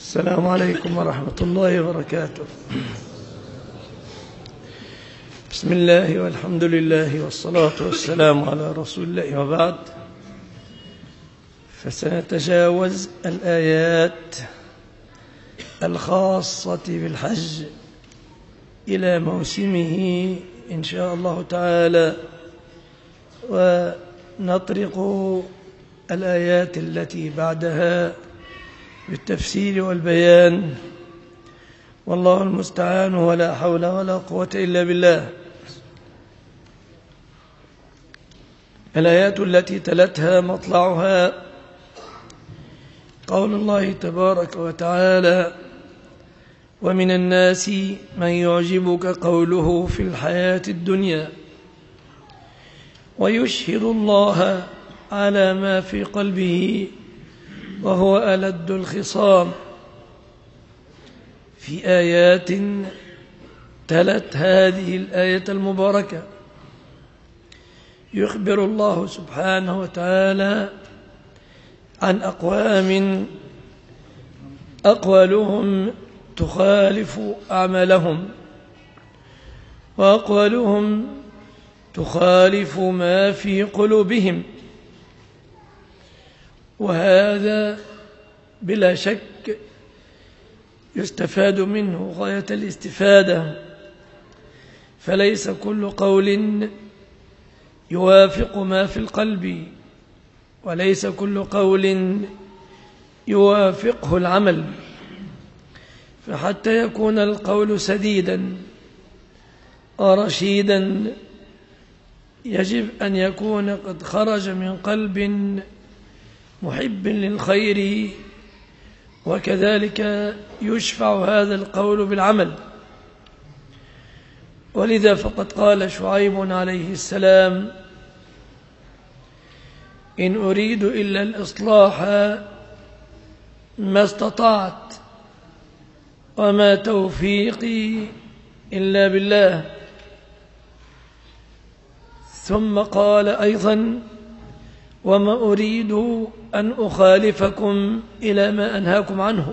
السلام عليكم ورحمة الله وبركاته. بسم الله والحمد لله والصلاة والسلام على رسول الله، وبعد. فسنتجاوز الآيات الخاصة بالحج إلى موسمه إن شاء الله تعالى، ونطرق الآيات التي بعدها بالتفسير والبيان، والله المستعان، ولا حول ولا قوة إلا بالله. الآيات التي تلتها مطلعها قول الله تبارك وتعالى: ومن الناس من يعجبك قوله في الحياة الدنيا ويشهد الله على ما في قلبه وهو ألد الخصام. في آيات تلت هذه الآية المباركة يخبر الله سبحانه وتعالى عن أقوام أقوالهم تخالف أعمالهم، وأقوالهم تخالف ما في قلوبهم، وهذا بلا شك يستفاد منه غاية الاستفادة، فليس كل قول يوافق ما في القلب، وليس كل قول يوافقه العمل. فحتى يكون القول سديدا ورشيدا يجب أن يكون قد خرج من قلب محب للخير، وكذلك يشفع هذا القول بالعمل. ولذا فقد قال شعيب عليه السلام: إن أريد إلا الإصلاح ما استطعت وما توفيقي إلا بالله. ثم قال أيضا: وما أريد أن أخالفكم إلى ما أنهاكم عنه.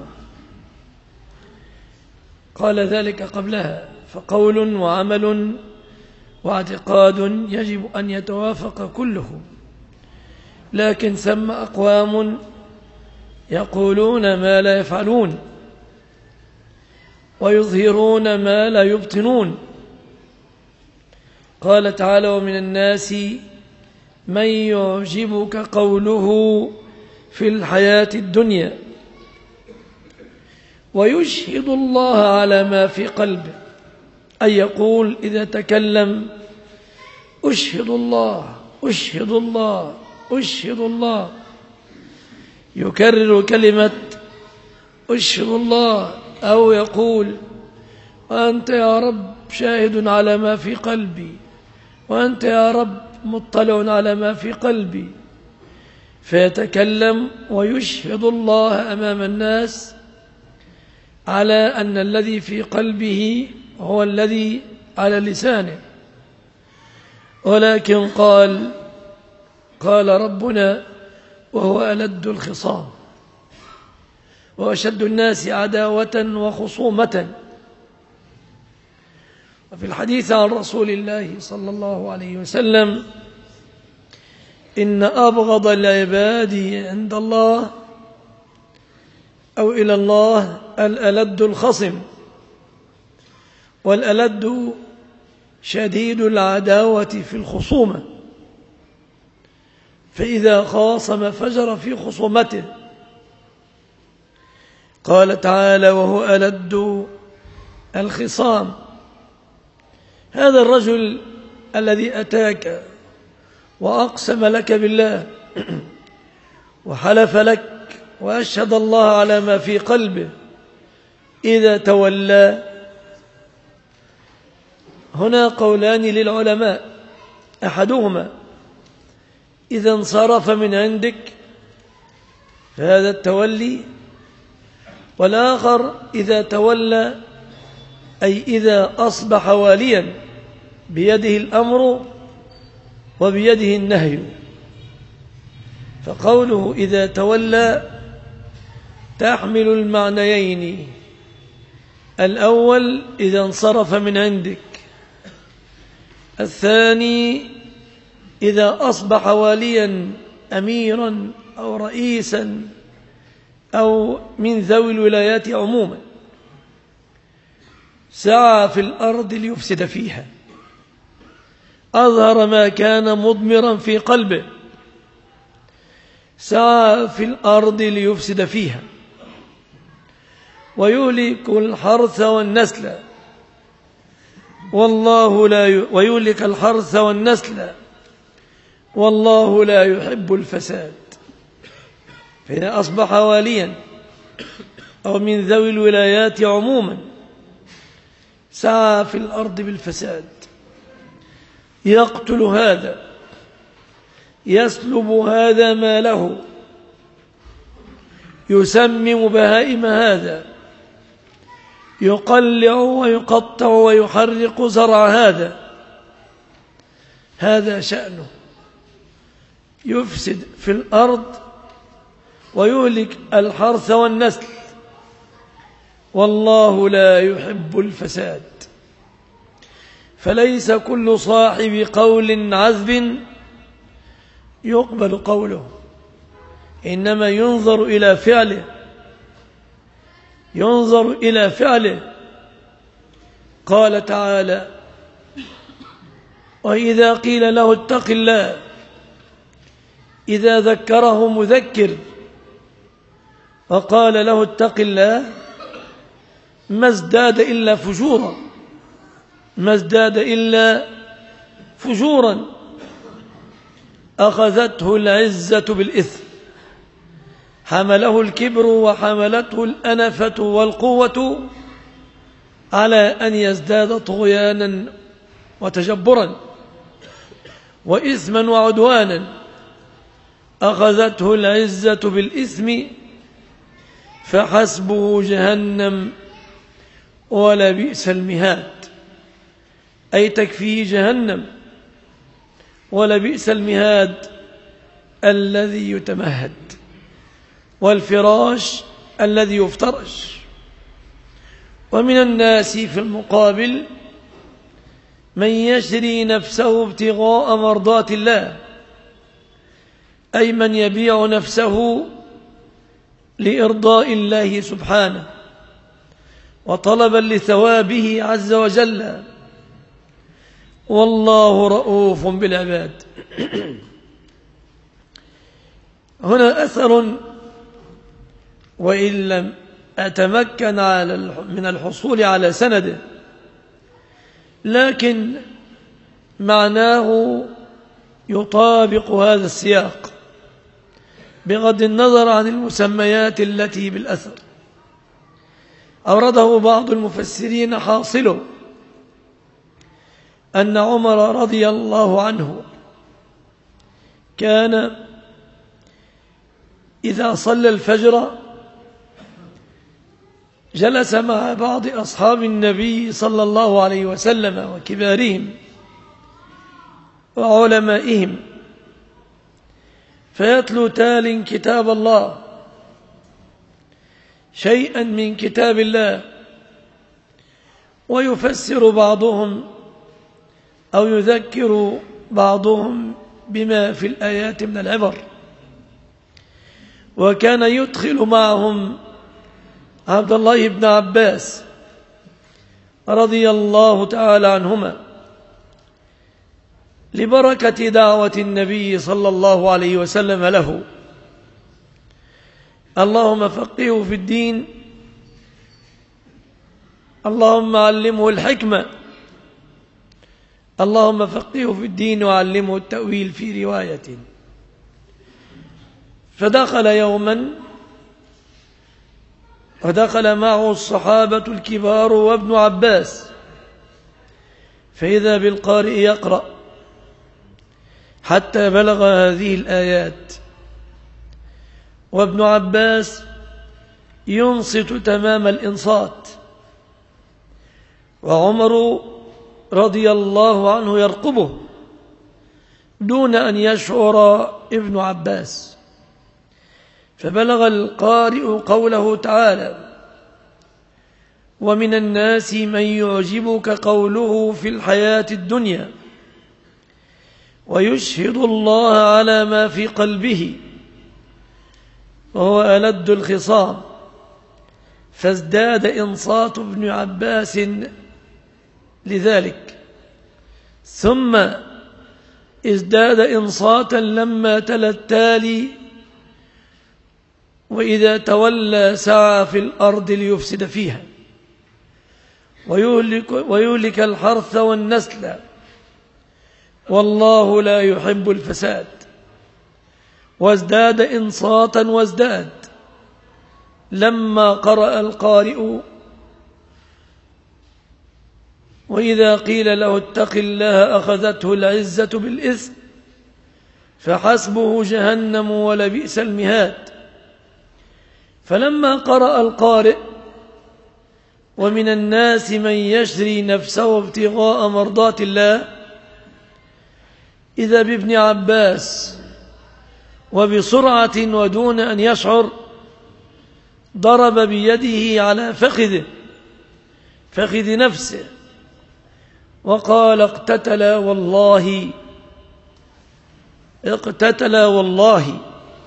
قال ذلك قبلها. فقول وعمل واعتقاد يجب أن يتوافق كله، لكن ثم أقوام يقولون ما لا يفعلون ويظهرون ما لا يبطنون. قال تعالى: ومن الناس من يعجبك قوله في الحياة الدنيا ويشهد الله على ما في قلبه، أي يقول إذا تكلم: أشهد الله أشهد الله أشهد الله، يكرر كلمة أشهد الله، أو يقول: وأنت يا رب شاهد على ما في قلبي، وأنت يا رب مطلع على ما في قلبي. فيتكلم ويشهد الله أمام الناس على أن الذي في قلبه هو الذي على لسانه. ولكن قال ربنا: وهو ألد الخصام وأشد الناس عداوة وخصومة. وفي الحديث عن رسول الله صلى الله عليه وسلم: إن أبغض العباد عند الله أو إلى الله الألد الخصم. والألد شديد العداوة في الخصومة، فإذا خاصم فجر في خصومته. قال تعالى: وهو ألد الخصام. هذا الرجل الذي أتاك وأقسم لك بالله وحلف لك وأشهد الله على ما في قلبه، إذا تولى، هنا قولان للعلماء: أحدهما إذا انصرف من عندك فهذا التولي، والآخر إذا تولى أي إذا أصبح واليا بيده الأمر وبيده النهي. فقوله إذا تولى تحمل المعنيين: الأول إذا انصرف من عندك، الثاني إذا أصبح واليا أميرا أو رئيسا أو من ذوي الولايات عموما، سعى في الأرض ليفسد فيها، أظهر ما كان مضمرا في قلبه، سعى في الأرض ليفسد فيها ويهلك الحرث والنسل، ويهلك الحرث والنسل والله لا يحب الفساد. فإذا أصبح واليا أو من ذوي الولايات عموما سعى في الأرض بالفساد، يقتل هذا، يسلب هذا ماله، يسمم بهائم هذا، يقلع ويقطع ويحرق زرع هذا شأنه، يفسد في الأرض ويهلك الحرث والنسل، والله لا يحب الفساد. فليس كل صاحب قول عذب يقبل قوله، إنما ينظر إلى فعله، ينظر إلى فعله. قال تعالى: وإذا قيل له اتق الله إذا ذكره مذكر وقال له اتق الله ما ازداد إلا فجورا، ما ازداد إلا فجورا. أخذته العزة بالإثم، حمله الكبر وحملته الأنفة والقوة على أن يزداد طغيانا وتجبرا وإثما وعدوانا. أخذته العزة بالإثم فحسبه جهنم ولبئس المهاد، أي تكفيه جهنم ولبئس المهاد الذي يتمهد، والفراش الذي يفترش. ومن الناس في المقابل من يشري نفسه ابتغاء مرضات الله، أي من يبيع نفسه لإرضاء الله سبحانه وطلبا لثوابه عز وجل، والله رؤوف بالعباد. هنا أثر، وإن لم أتمكن من الحصول على سنده، لكن معناه يطابق هذا السياق بغض النظر عن المسميات التي بالأثر. أورده بعض المفسرين حاصله أن عمر رضي الله عنه كان إذا صلى الفجر جلس مع بعض أصحاب النبي صلى الله عليه وسلم وكبارهم وعلمائهم، فيتلو تال كتاب الله، شيئا من كتاب الله، ويفسر بعضهم أو يذكر بعضهم بما في الآيات من العبر. وكان يدخل معهم عبد الله بن عباس رضي الله تعالى عنهما لبركة دعوة النبي صلى الله عليه وسلم له: اللهم فقهه في الدين، اللهم علمه الحكمة، اللهم فقهه في الدين وعلمه التأويل في رواية. فدخل يوما ودخل معه الصحابة الكبار وابن عباس، فإذا بالقارئ يقرأ حتى بلغ هذه الآيات، وابن عباس ينصت تمام الإنصات، وعمر رضي الله عنه يرقبه دون أن يشعر ابن عباس. فبلغ القارئ قوله تعالى: ومن الناس من يعجبك قوله في الحياة الدنيا ويشهد الله على ما في قلبه وهو ألد الخصام، فازداد إنصات ابن عباس لذلك، ثم ازداد إنصاتا لما تلا التالي: وإذا تولى سعى في الأرض ليفسد فيها ويهلك الحرث والنسل والله لا يحب الفساد. وازداد إنصاتا وازداد لما قرأ القارئ: وإذا قيل له اتق الله أخذته العزة بالإثم فحسبه جهنم ولبئس المهاد. فلما قرأ القارئ: ومن الناس من يشري نفسه ابتغاء مرضات الله، إذا بابن عباس وبسرعة ودون أن يشعر ضرب بيده على فخذ نفسه وقال: اقتتل والله.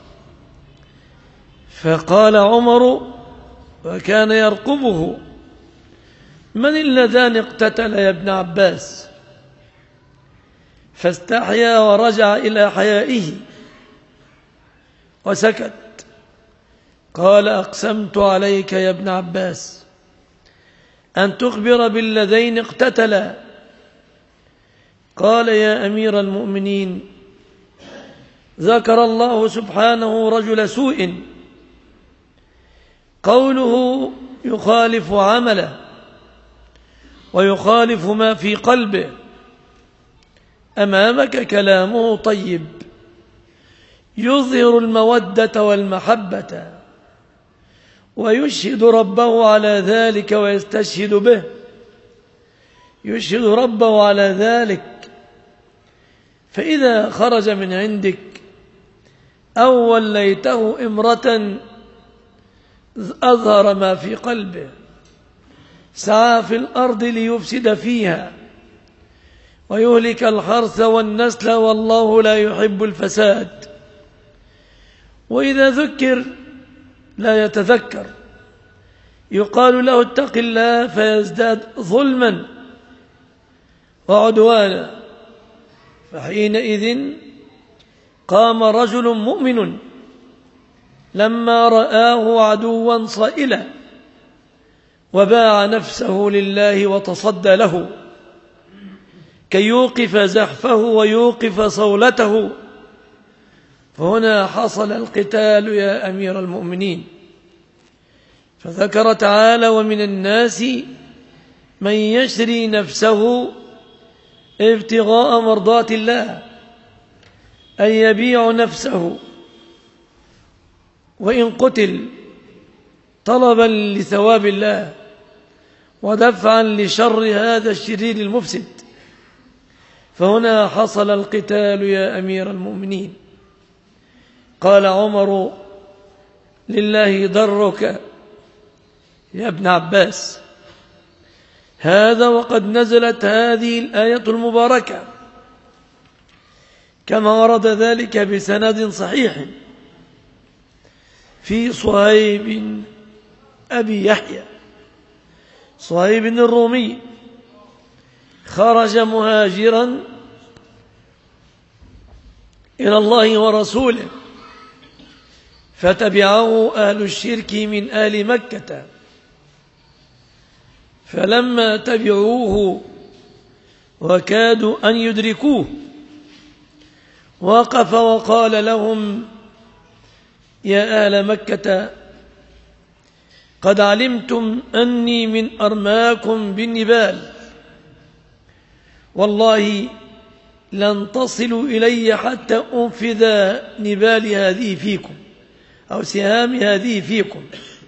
فقال عمر وكان يرقبه: من اللذان اقتتل يا ابن عباس؟ فاستحيا ورجع إلى حيائه وسكت. قال: أقسمت عليك يا ابن عباس أن تخبر بالذين اقتتلا. قال: يا أمير المؤمنين، ذكر الله سبحانه رجل سوء قوله يخالف عمله ويخالف ما في قلبه، أمامك كلامه طيب يظهر المودة والمحبة ويشهد ربه على ذلك ويستشهد به، يشهد ربه على ذلك. فإذا خرج من عندك أو وليته إمرة أظهر ما في قلبه، سعى في الأرض ليفسد فيها ويهلك الحرث والنسل والله لا يحب الفساد. وإذا ذكر لا يتذكر، يقال له اتق الله فيزداد ظلما وعدوانا. فحينئذ قام رجل مؤمن لما رآه عدوا صائلا وباع نفسه لله وتصدى له كي يوقف زحفه ويوقف صولته، فهنا حصل القتال يا أمير المؤمنين. فذكر تعالى: ومن الناس من يشري نفسه ابتغاء مرضات الله، أن يبيع نفسه وإن قتل طلبا لثواب الله ودفعا لشر هذا الشرير المفسد. فهنا حصل القتال يا أمير المؤمنين. قال عمر: لله ضرك يا ابن عباس. هذا وقد نزلت هذه الآية المباركة كما ورد ذلك بسند صحيح في صهيب أبي يحيى صهيب الرومي، خرج مهاجرا إلى الله ورسوله فتبعه أهل الشرك من آل مكة، فلما تبعوه وكادوا أن يدركوه وقف وقال لهم: يا أهل مكة، قد علمتم أني من أرماكم بالنبال، والله لن تصلوا إلي حتى أنفذ نبال هذه فيكم أو سهام هذه فيكم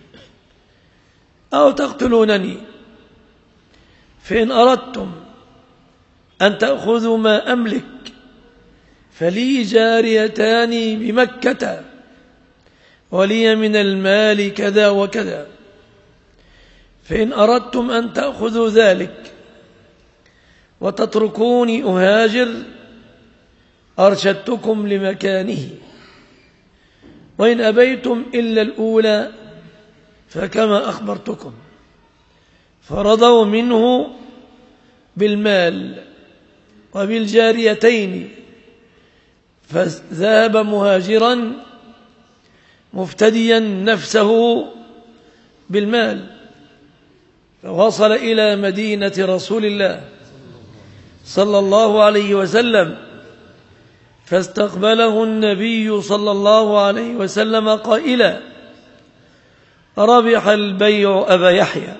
أو تقتلونني. فإن أردتم أن تأخذوا ما أملك فلي جاريتان بمكة ولي من المال كذا وكذا، فإن أردتم أن تأخذوا ذلك وتتركوني أهاجر أرشدتكم لمكانه، وإن أبيتم إلا الأولى فكما أخبرتكم. فرضوا منه بالمال وبالجاريتين، فذهب مهاجرا مفتديا نفسه بالمال، فوصل إلى مدينة رسول الله صلى الله عليه وسلم، فاستقبله النبي صلى الله عليه وسلم قائلا: ربح البيع أبا يحيى،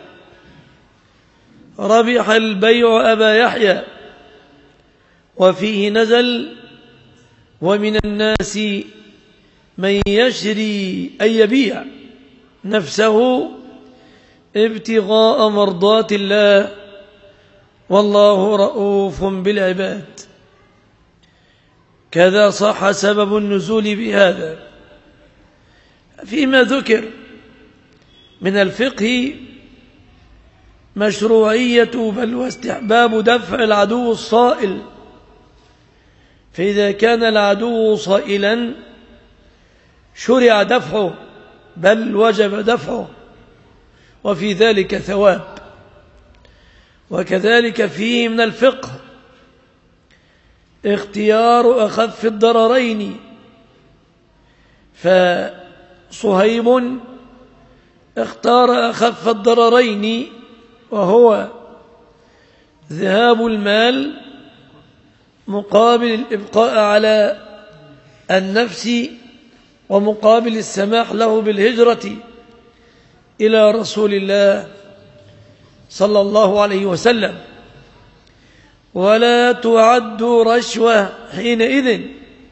ربح البيع أبا يحيى. وفيه نزل: ومن الناس من يشري أي يبيع نفسه ابتغاء مرضات الله والله رؤوف بالعباد. كذا صح سبب النزول بهذا. فيما ذكر من الفقه مشروعية بل واستحباب دفع العدو الصائل، فإذا كان العدو صائلا شرع دفعه بل وجب دفعه، وفي ذلك ثواب. وكذلك فيه من الفقه اختيار أخف الضررين، فصهيب اختار أخف الضررين، وهو ذهاب المال مقابل الإبقاء على النفس ومقابل السماح له بالهجرة إلى رسول الله صلى الله عليه وسلم. ولا تعد رشوة حينئذ،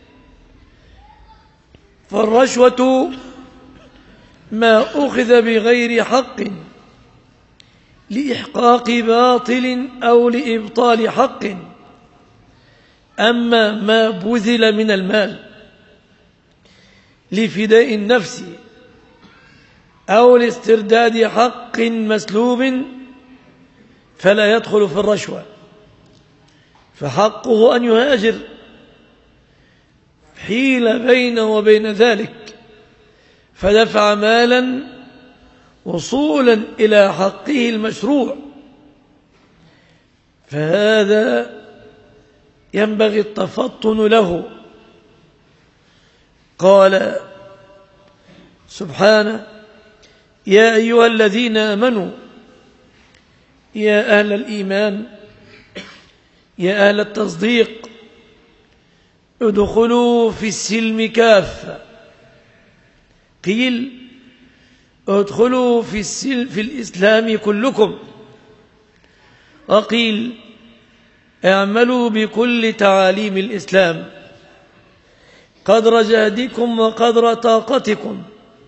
فالرشوة ما أخذ بغير حق لإحقاق باطل أو لإبطال حق. أما ما بذل من المال لفداء النفس أو لاسترداد حق مسلوب فلا يدخل في الرشوة، فحقه أن يهاجر، حيل بينه وبين ذلك فدفع مالا وصولا إلى حقه المشروع، فهذا ينبغي التفطن له. قال سبحانه: يا أيها الذين آمنوا، يا أهل الإيمان، يا أهل التصديق، ادخلوا في السلم كافة. قيل: ادخلوا في الإسلام كلكم. وقيل: اعملوا بكل تعاليم الإسلام قدر جهدكم وقدر طاقتكم.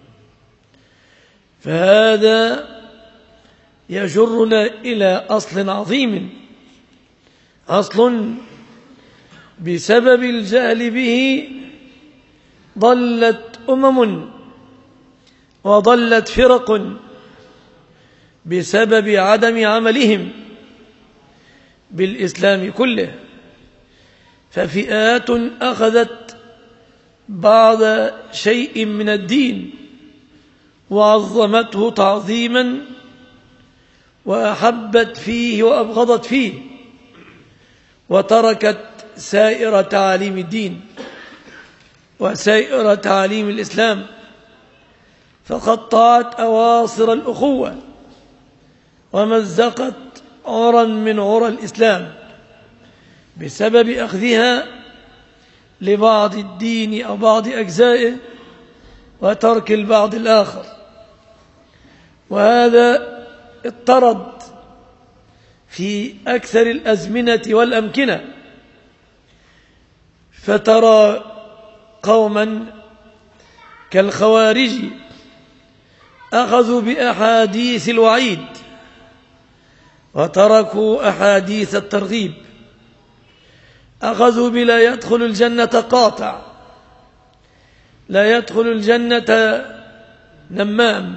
فهذا يجرنا إلى أصل عظيم، أصل بسبب الجهل به ضلت وضلت فرق بسبب عدم عملهم بالإسلام كله. ففئات أخذت بعض شيء من الدين وعظمته تعظيما وأحبت فيه وأبغضت فيه، وتركت سائر تعاليم الدين وسائر تعاليم الإسلام، فقطعت أواصر الأخوة ومزقت عرا من عرى الإسلام بسبب أخذها لبعض الدين أو بعض أجزائه وترك البعض الآخر. وهذا اضطرد في أكثر الأزمنة والأمكنة، فترى قوما كالخوارج أخذوا بأحاديث الوعيد وتركوا أحاديث الترغيب، أخذوا بلا يدخل الجنة قاطع، لا يدخل الجنة نمام،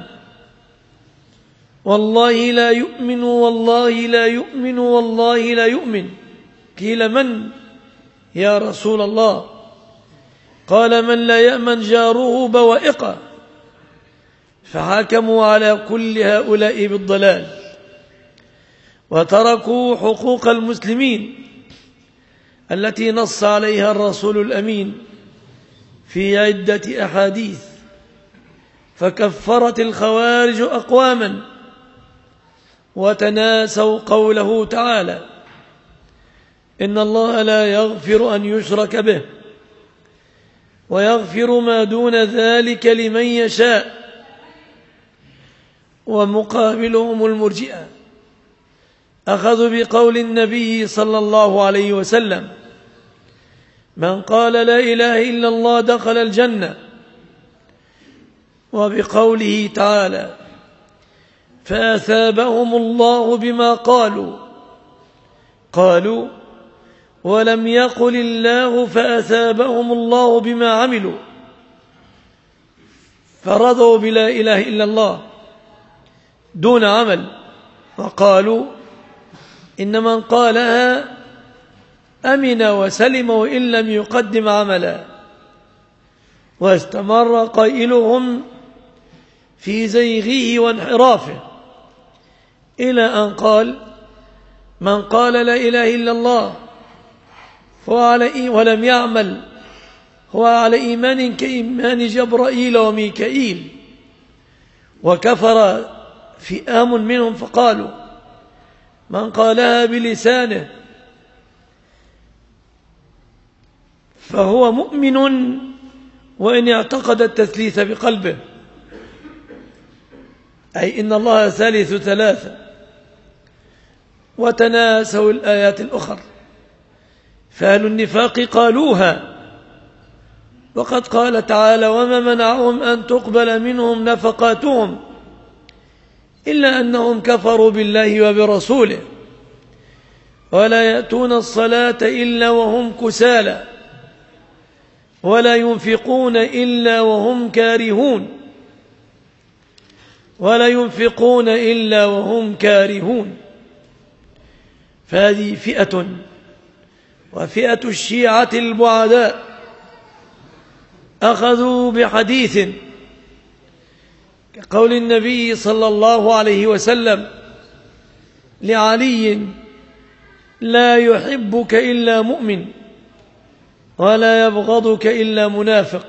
والله لا يؤمن والله لا يؤمن والله لا يؤمن. قيل من يا رسول الله؟ قال من لا يأمن جاره بوائقه. فحكموا على كل هؤلاء بالضلال وتركوا حقوق المسلمين التي نص عليها الرسول الأمين في عدة أحاديث. فكفرت الخوارج أقواما وتناسوا قوله تعالى: إن الله لا يغفر أن يشرك به ويغفر ما دون ذلك لمن يشاء. ومقابلهم المرجئة أخذوا بقول النبي صلى الله عليه وسلم: من قال لا إله إلا الله دخل الجنة، وبقوله تعالى: فأثابهم الله بما قالوا ولم يقل الله فأثابهم الله بما عملوا، فرضوا بلا إله إلا الله دون عمل، وقالوا إن من قالها أمن وسلم وإن لم يقدم عملا. واستمر قائلهم في زيغه وانحرافه إلى أن قال: من قال لا إله إلا الله ولم يعمل هو على إيمان كإيمان جبرائيل وميكائيل. وكفر فئام منهم فقالوا: من قالها بلسانه فهو مؤمن وإن اعتقد التثليث بقلبه، أي إن الله ثالث ثلاثة. وتناسوا الآيات الأخرى. فأهل النفاق قالوها، وقد قال تعالى: وما منعهم أن تقبل منهم نفقاتهم إلا أنهم كفروا بالله وبرسوله ولا يأتون الصلاة إلا وهم كسالى ولا ينفقون إلا وهم كارهون فهذه فئة. وفئة الشيعة البعداء أخذوا بحديث كقول النبي صلى الله عليه وسلم لعلي: لا يحبك إلا مؤمن ولا يبغضك إلا منافق.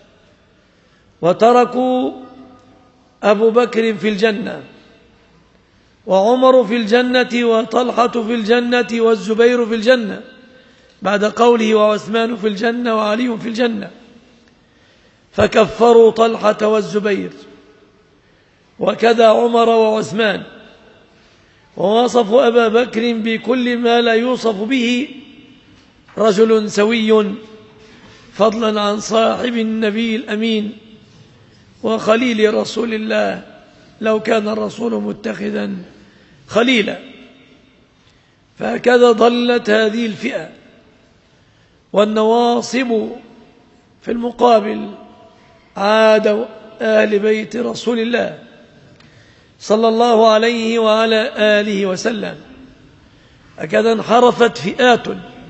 وتركوا أبو بكر في الجنة وعمر في الجنة وطلحة في الجنة والزبير في الجنة بعد قوله: وعثمان في الجنة وعلي في الجنة. فكفروا طلحة والزبير وكذا عمر وعثمان، ووصفوا أبا بكر بكل ما لا يوصف به رجل سوي، فضلا عن صاحب النبي الأمين وخليل رسول الله لو كان الرسول متخذا خليلا. فهكذا ضلت هذه الفئة. والنواصب في المقابل عاد أهل بيت رسول الله صلى الله عليه وعلى آله وسلم. هكذا انحرفت فئات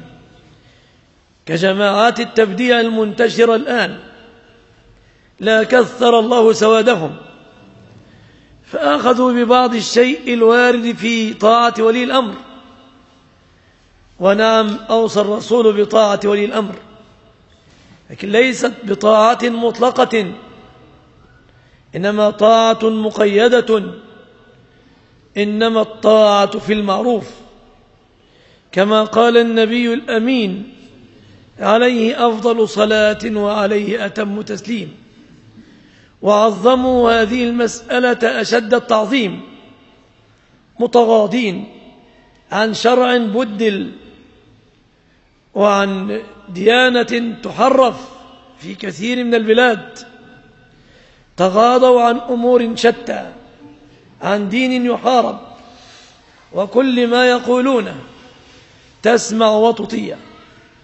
كجماعات التبديع المنتشرة الآن، لا كثر الله سوادهم، فأخذوا ببعض الشيء الوارد في طاعة ولي الأمر. ونعم أوصى الرسول بطاعة ولي الأمر، لكن ليست بطاعة مطلقة، إنما طاعة مقيدة. إنما الطاعة في المعروف، كما قال النبي الأمين عليه أفضل صلاة وعليه أتم تسليم. وعظموا هذه المسألة أشد التعظيم، متغاضين عن شرع بدل وعن ديانة تحرف في كثير من البلاد. تغاضوا عن أمور شتى، عن دين يحارب، وكل ما يقولونه تسمع وتطيع.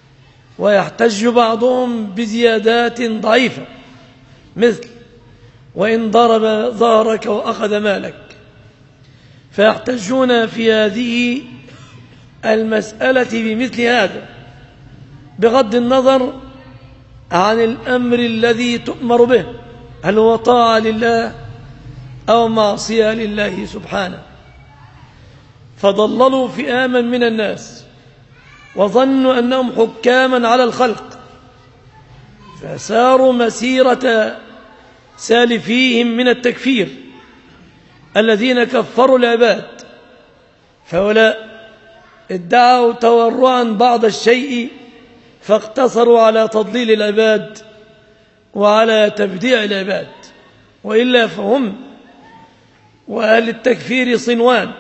ويحتج بعضهم بزيادات ضعيفة مثل: وإن ضرب ظهرك وأخذ مالك. فيحتجون في هذه المسألة بمثل هذا بغض النظر عن الأمر الذي تؤمر به، هل هو طاعة لله أو معصية لله سبحانه. فضللوا فئاما من الناس وظنوا أنهم حكاما على الخلق، فساروا مسيرة سالفيهم من التكفير الذين كفروا العباد. فهؤلاء ادعوا تورعا بعض الشيء فاقتصروا على تضليل العباد وعلى تبديع العباد، وإلا فهم وأهل التكفير صنوان.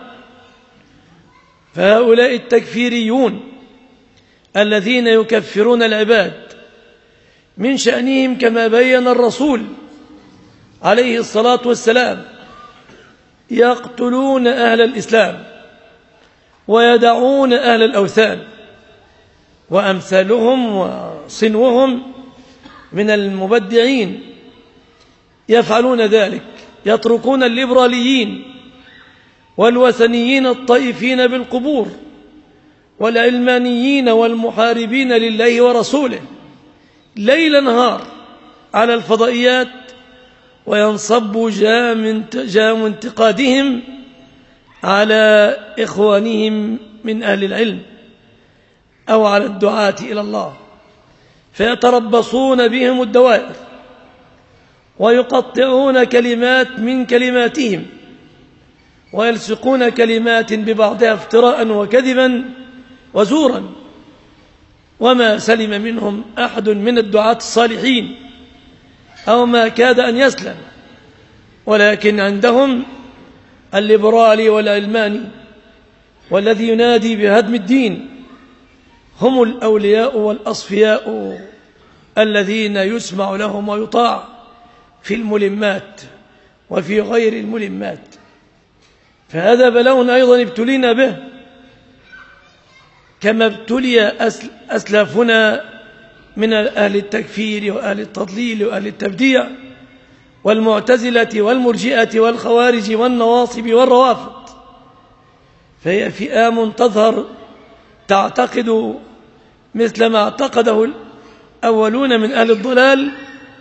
فهؤلاء التكفيريون الذين يكفرون العباد من شأنهم كما بين الرسول عليه الصلاة والسلام يقتلون أهل الإسلام ويدعون أهل الأوثان، وأمثالهم وصنوهم من المبدعين يفعلون ذلك، يتركون الليبراليين والوثنيين الطائفين بالقبور والعلمانيين والمحاربين لله ورسوله ليل نهار على الفضائيات، وينصب جام انتقادهم على إخوانهم من أهل العلم أو على الدعاة إلى الله، فيتربصون بهم الدوائر ويقطعون كلمات من كلماتهم ويلصقون كلمات ببعضها افتراء وكذبا وزورا. وما سلم منهم أحد من الدعاة الصالحين أو ما كاد أن يسلم، ولكن عندهم الليبرالي والعلماني والذي ينادي بهدم الدين هم الأولياء والأصفياء الذين يسمع لهم ويطاع في الملمات وفي غير الملمات. فهذا بلاء أيضا ابتلينا به كما ابتلي أسلافنا من أهل التكفير وأهل التضليل وأهل التبديع والمعتزلة والمرجئة والخوارج والنواصب والروافض. فهي فئام تظهر تعتقد مثل ما اعتقده الأولون من أهل الضلال،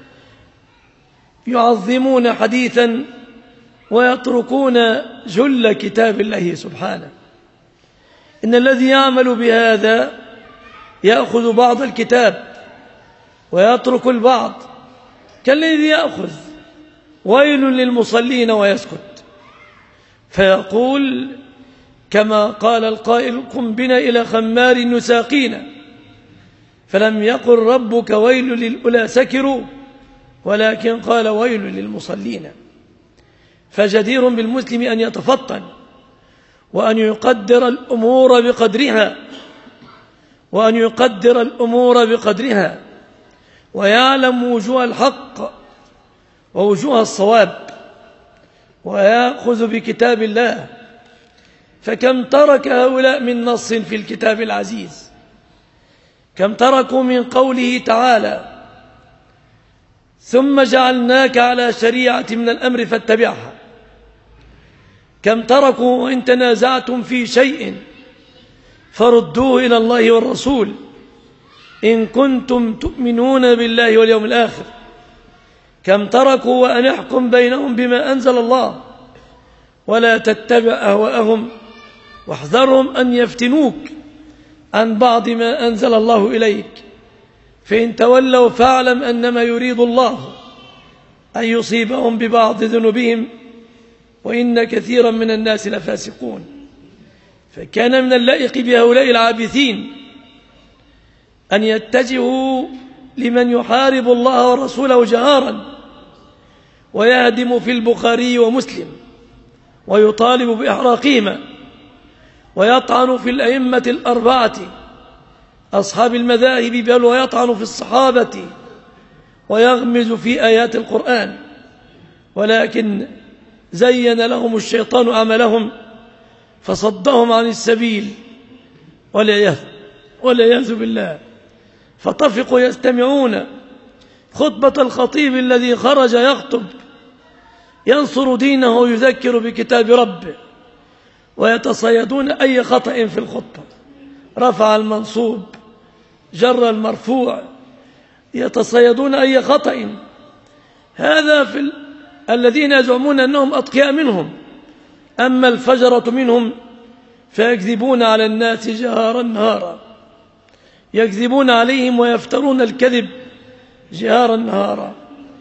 يعظمون حديثا ويتركون جل كتاب الله سبحانه. إن الذي يعمل بهذا يأخذ بعض الكتاب ويترك البعض، كالذي يأخذ ويل للمصلين ويسكت، فيقول كما قال القائل قم بنا إلى خمار يساقينا، فلم يقل ربك ويل للأولى سكروا، ولكن قال ويل للمصلين. فجدير بالمسلم أن يتفطن وأن يقدر الأمور بقدرها ويعلم وجوه الحق ووجوه الصواب ويأخذ بكتاب الله. فكم ترك هؤلاء من نص في الكتاب العزيز، كم تركوا من قوله تعالى ثم جعلناك على شريعة من الأمر فاتبعها، كم تركوا وإن تنازعتم في شيء فردوه إلى الله والرسول إن كنتم تؤمنون بالله واليوم الآخر، كم تركوا وأن يحكم بينهم بما أنزل الله ولا تتبع أهواءهم واحذرهم أن يفتنوك عن بعض ما أنزل الله إليك، فإن تولوا فاعلم أنما يريد الله أن يصيبهم ببعض ذنوبهم وإن كثيرا من الناس لفاسقون. فكان من اللائق بهؤلاء العابثين أن يتجهوا لمن يحارب الله ورسوله جهارا ويهدم في البخاري ومسلم ويطالب بإحراقهما ويطعن في الأئمة الأربعة أصحاب المذاهب، بل ويطعن في الصحابة ويغمز في آيات القرآن، ولكن زين لهم الشيطان عملهم فصدهم عن السبيل والعياذ بالله، فطفقوا يستمعون خطبة الخطيب الذي خرج يخطب ينصر دينه ويذكر بكتاب ربه، ويتصيدون أي خطأ في الخطبة، رفع المنصوب، جر المرفوع، يتصيدون أي خطأ. هذا في الذين يزعمون أنهم أتقياء منهم. أما الفجرة منهم فيكذبون على الناس جهارا نهارا، يكذبون عليهم ويفترون الكذب جهارا نهارا.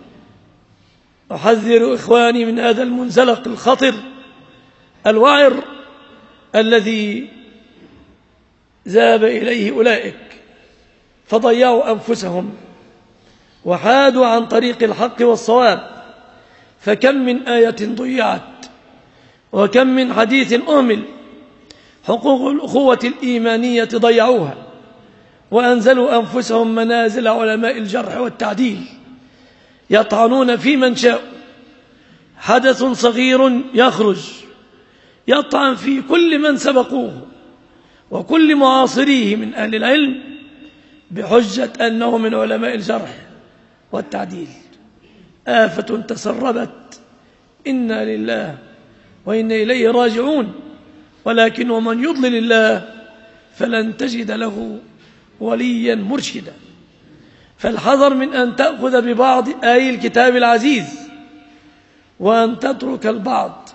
أحذر إخواني من هذا المنزلق الخطر الوعر الذي ذهب إليه أولئك، فضيعوا أنفسهم وحادوا عن طريق الحق والصواب. فكم من آية ضيعت، وكم من حديث أهمل. حقوق الأخوة الإيمانية ضيعوها، وأنزلوا أنفسهم منازل علماء الجرح والتعديل، يطعنون في من شاء. حدث صغير يخرج يطعن في كل من سبقوه وكل معاصريه من أهل العلم بحجة أنه من علماء الجرح والتعديل. آفة تسربت، إنا لله وإنا إليه راجعون. ولكن ومن يضلل الله فلن تجد له وليا مرشدا. فالحذر من أن تأخذ ببعض آي الكتاب العزيز وأن تترك البعض.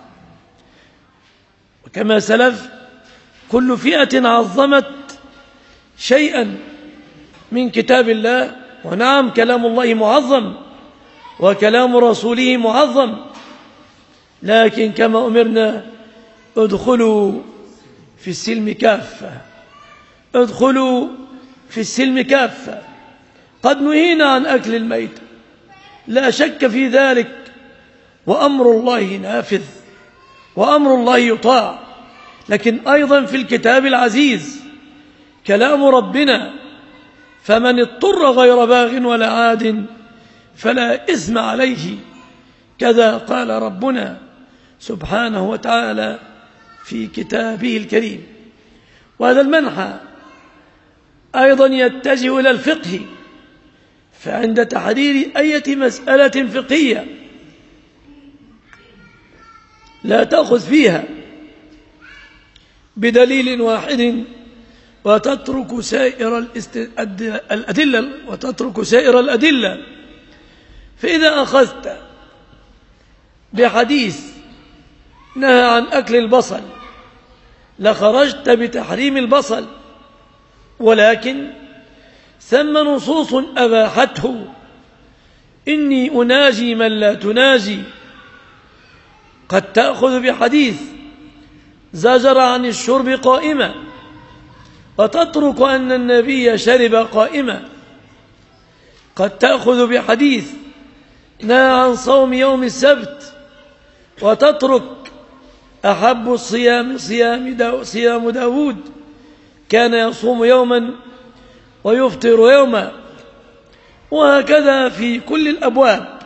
وكما سلف، كل فئة عظمت شيئا من كتاب الله، ونعم كلام الله معظم وكلام رسوله معظم، لكن كما أمرنا ادخلوا في السلم كافة، ادخلوا في السلم كافة. قد نهينا عن أكل الميت، لا شك في ذلك، وأمر الله نافذ وأمر الله يطاع. لكن أيضا في الكتاب العزيز كلام ربنا، فمن اضطر غير باغ ولا عاد فلا إثم عليه، كذا قال ربنا سبحانه وتعالى في كتابه الكريم. وهذا المنحى أيضا يتجه إلى الفقه، فعند تحرير أي مسألة فقهية لا تأخذ فيها بدليل واحد وتترك سائر الأدلة. فإذا أخذت بحديث نهى عن أكل البصل لخرجت بتحريم البصل، ولكن ثم نصوص أباحته. إني أناجي من لا تناجي. قد تأخذ بحديث زجر عن الشرب قائمة وتترك أن النبي شرب قائمة. قد تأخذ بحديث نهى عن صوم يوم السبت وتترك أحب الصيام صيام داود، كان يصوم يوما ويفطر يوما. وهكذا في كل الأبواب،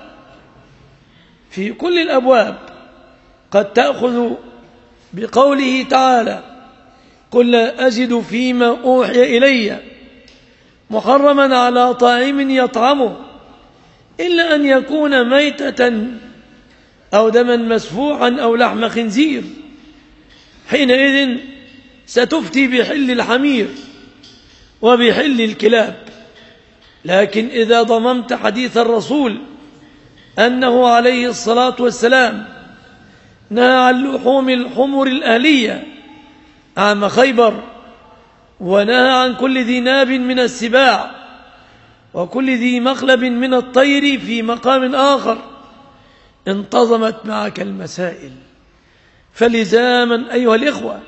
في كل الأبواب. قد تأخذ بقوله تعالى قل لا أجد فيما أوحي إلي محرما على طاعم يطعمه إلا أن يكون ميتة أو دما مسفوحا أو لحم خنزير. حينئذ ستفتي بحل الحمير وبحل الكلاب. لكن إذا ضممت حديث الرسول أنه عليه الصلاة والسلام نهى عن لحوم الحمر الأهلية عام خيبر، ونهى عن كل ذي ناب من السباع وكل ذي مخلب من الطير في مقام آخر، انتظمت معك المسائل. فلزاما أيها الإخوة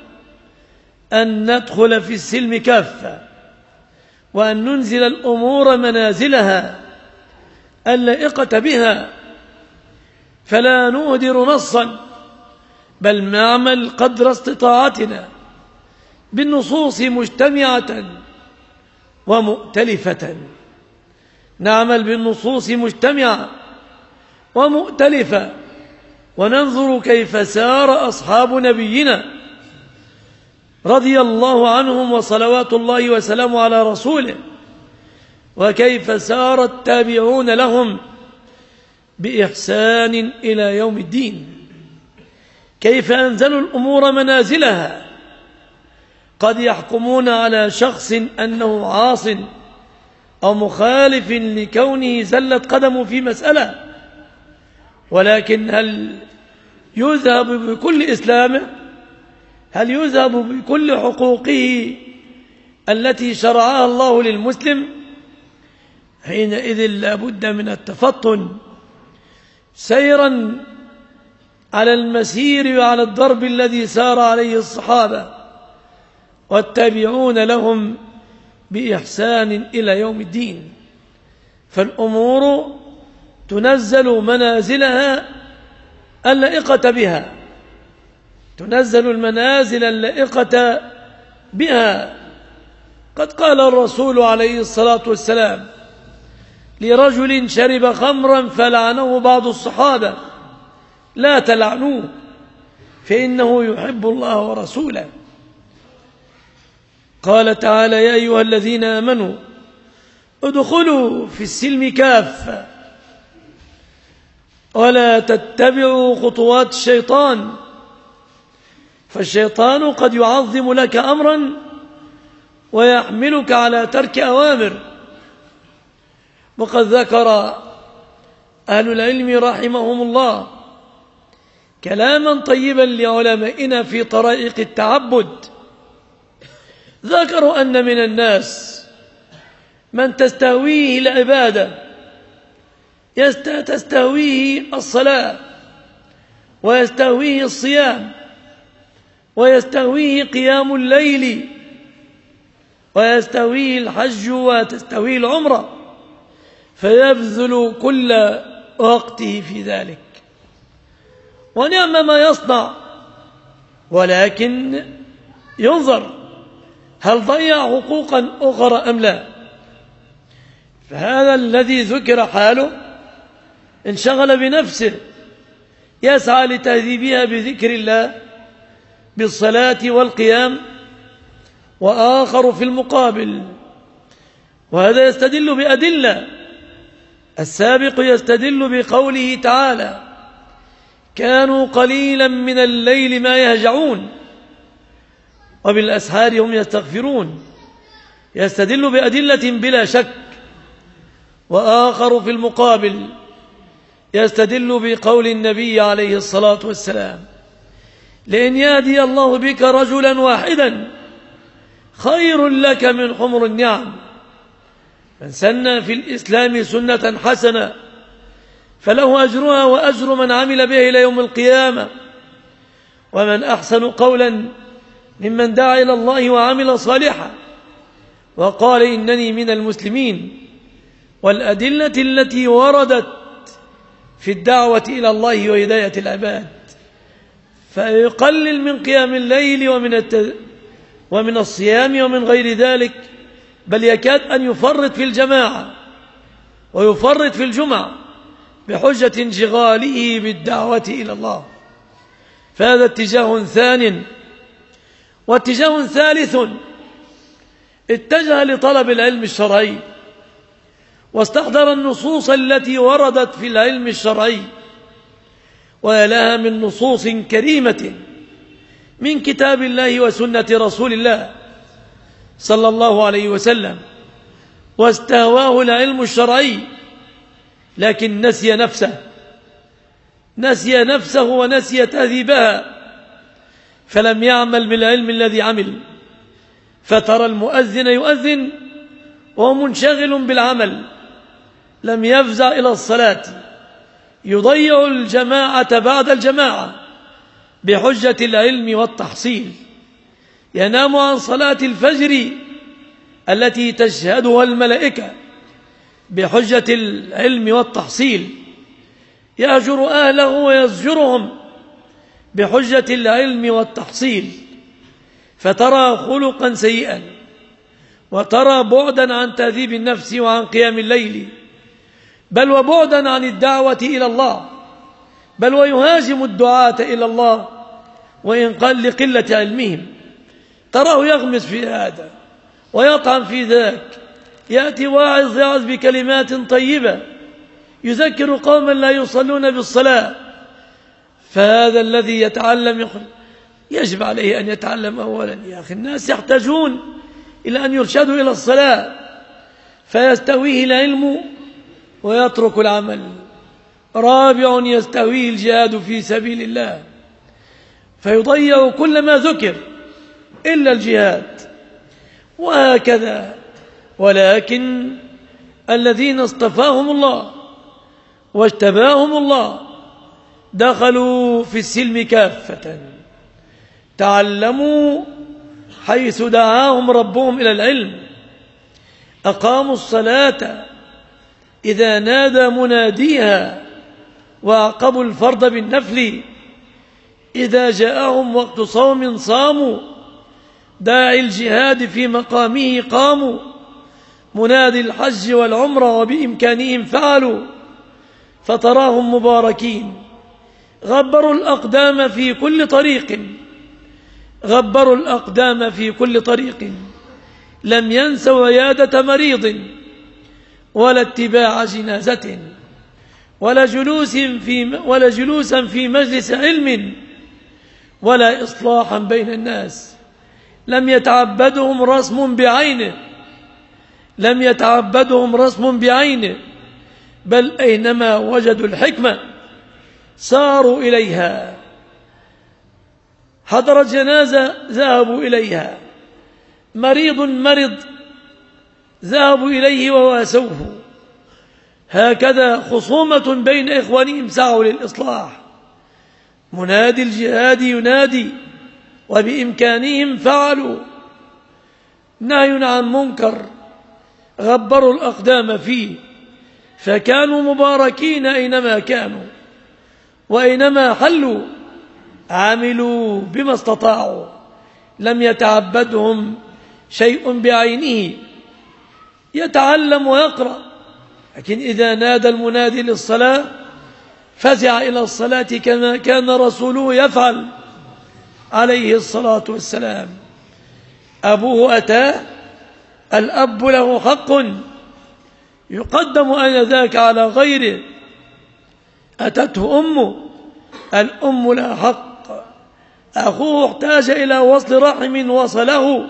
أن ندخل في السلم كافة، وأن ننزل الأمور منازلها اللائقة بها، فلا نهدر نصا، بل نعمل قدر استطاعتنا بالنصوص مجتمعة ومؤتلفة. نعمل بالنصوص مجتمعة ومؤتلفة، وننظر كيف سار أصحاب نبينا رضي الله عنهم وصلوات الله وسلامه على رسوله، وكيف سار التابعون لهم بإحسان إلى يوم الدين. كيف أنزلوا الأمور منازلها؟ قد يحكمون على شخص أنه عاص أو مخالف لكونه زلت قدمه في مسألة، ولكن هل يذهب بكل إسلامه؟ هل يذهب بكل حقوقه التي شرعها الله للمسلم؟ حينئذ لا بد من التفطن سيرا على المسير وعلى الضرب الذي سار عليه الصحابة والتابعون لهم بإحسان إلى يوم الدين. فالأمور تنزل منازلها اللائقة بها، تنزل المنازل اللائقة بها. قد قال الرسول عليه الصلاة والسلام لرجل شرب خمرا فلعنه بعض الصحابة: لا تلعنوه فإنه يحب الله ورسوله. قال تعالى: يا أيها الذين آمنوا ادخلوا في السلم كافة ولا تتبعوا خطوات الشيطان، فالشيطان قد يعظم لك أمرا ويحملك على ترك أوامر. وقد ذكر أهل العلم رحمهم الله كلاما طيبا لعلمائنا في طرائق التعبد. ذكروا أن من الناس من تستهويه العبادة، تستهويه الصلاة، ويستهويه الصيام، ويستهويه قيام الليل، ويستهويه الحج، وتستهويه العمرة، فيبذل كل وقته في ذلك، ونعم ما يصنع، ولكن ينظر هل ضيع حقوقا أخرى أم لا. فهذا الذي ذكر حاله انشغل بنفسه يسعى لتهذيبها بذكر الله بالصلاة والقيام، وآخر في المقابل، وهذا يستدل بأدلة. السابق يستدل بقوله تعالى: كانوا قليلا من الليل ما يهجعون وبالأسحار هم يستغفرون، يستدل بأدلة بلا شك. وآخر في المقابل يستدل بقول النبي عليه الصلاة والسلام: لئن يهدي الله بك رجلا واحدا خير لك من حمر النعم. من سن في الإسلام سنة حسنة فله أجرها وأجر من عمل به إلى يوم القيامة. ومن أحسن قولا ممن دعا إلى الله وعمل صالحا وقال إنني من المسلمين. والأدلة التي وردت في الدعوة إلى الله وهداية العباد، فيقلل من قيام الليل ومن الصيام ومن غير ذلك، بل يكاد أن يفرط في الجماعة ويفرط في الجمعة بحجة انشغاله بالدعوة إلى الله. فهذا اتجاه ثان. واتجاه ثالث اتجه لطلب العلم الشرعي واستحضر النصوص التي وردت في العلم الشرعي، ولها من نصوص كريمة من كتاب الله وسنة رسول الله صلى الله عليه وسلم، واستهواه العلم الشرعي لكن نسي نفسه ونسي تهذيبها، فلم يعمل بالعلم الذي عمل. فترى المؤذن يؤذن وهو منشغل بالعمل، لم يفزع إلى الصلاة، يضيع الجماعة بعد الجماعة بحجة العلم والتحصيل، ينام عن صلاة الفجر التي تشهدها الملائكة بحجة العلم والتحصيل، يهجر أهله ويزجرهم بحجة العلم والتحصيل. فترى خلقا سيئا، وترى بعدا عن تهذيب النفس وعن قيام الليل، بل وبعدا عن الدعوة إلى الله، بل ويهاجم الدعاة إلى الله وإن قل لقلة علمهم. تراه يغمس في هذا ويطعن في ذاك، يأتي واعظ يعظ بكلمات طيبة يذكر قوما لا يصلون بالصلاة. فهذا الذي يتعلم يجب عليه أن يتعلم أولا. يا أخي الناس يحتاجون إلى أن يرشدوا إلى الصلاة، فيستويه العلم ويترك العمل. رابع يستويه الجهاد في سبيل الله، فيضيع كل ما ذكر إلا الجهاد. وهكذا. ولكن الذين اصطفاهم الله واجتباهم الله دخلوا في السلم كافة، تعلموا حيث دعاهم ربهم إلى العلم، أقاموا الصلاة إذا نادى مناديها، وأعقبوا الفرض بالنفل، إذا جاءهم وقت صوم صاموا، داعي الجهاد في مقامه قاموا، منادي الحج والعمرة وبإمكانهم فعلوا، فتراهم مباركين. غبروا الأقدام في كل طريق، غبروا الأقدام في كل طريق، لم ينسوا عيادة مريض ولا اتباع جنازة ولا جلوسا في مجلس علم ولا إصلاحا بين الناس. لم يتعبدهم رسم بعينه، لم يتعبدهم رسم بعينه، بل أينما وجدوا الحكمة ساروا إليها. حضر الجنازة ذهبوا إليها، مرض ذهبوا إليه وواسوه. هكذا خصومة بين إخوانهم سعوا للإصلاح. منادي الجهاد ينادي وبإمكانهم فعلوا، نهي عن منكر غبروا الأقدام فيه، فكانوا مباركين أينما كانوا، وأينما حلوا عملوا بما استطاعوا، لم يتعبدهم شيء بعينه. يتعلم ويقرأ، لكن إذا نادى المنادي للصلاة فزع إلى الصلاة كما كان رسوله يفعل عليه الصلاة والسلام. أبوه أتاه، الأب له حق يقدم آنذاك على غيره. أتته أمه، الأم لها حق. أخوه احتاج إلى وصل رحم وصله،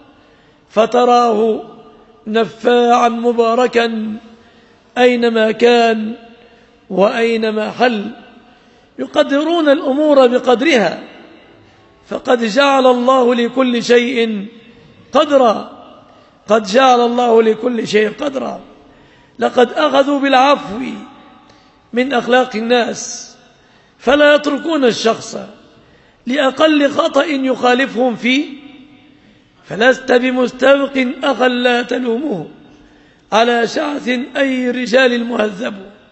فتراه نفاعا مباركا أينما كان وأينما حل. يقدرون الأمور بقدرها، فقد جعل الله لكل شيء قدرا، قد جعل الله لكل شيء قدرا. لقد أخذوا بالعفو من أخلاق الناس، فلا يتركون الشخص لأقل خطأ يخالفهم فيه. فلست بمستبق أخا لا تلومه على شعث أي الرجال المهذب.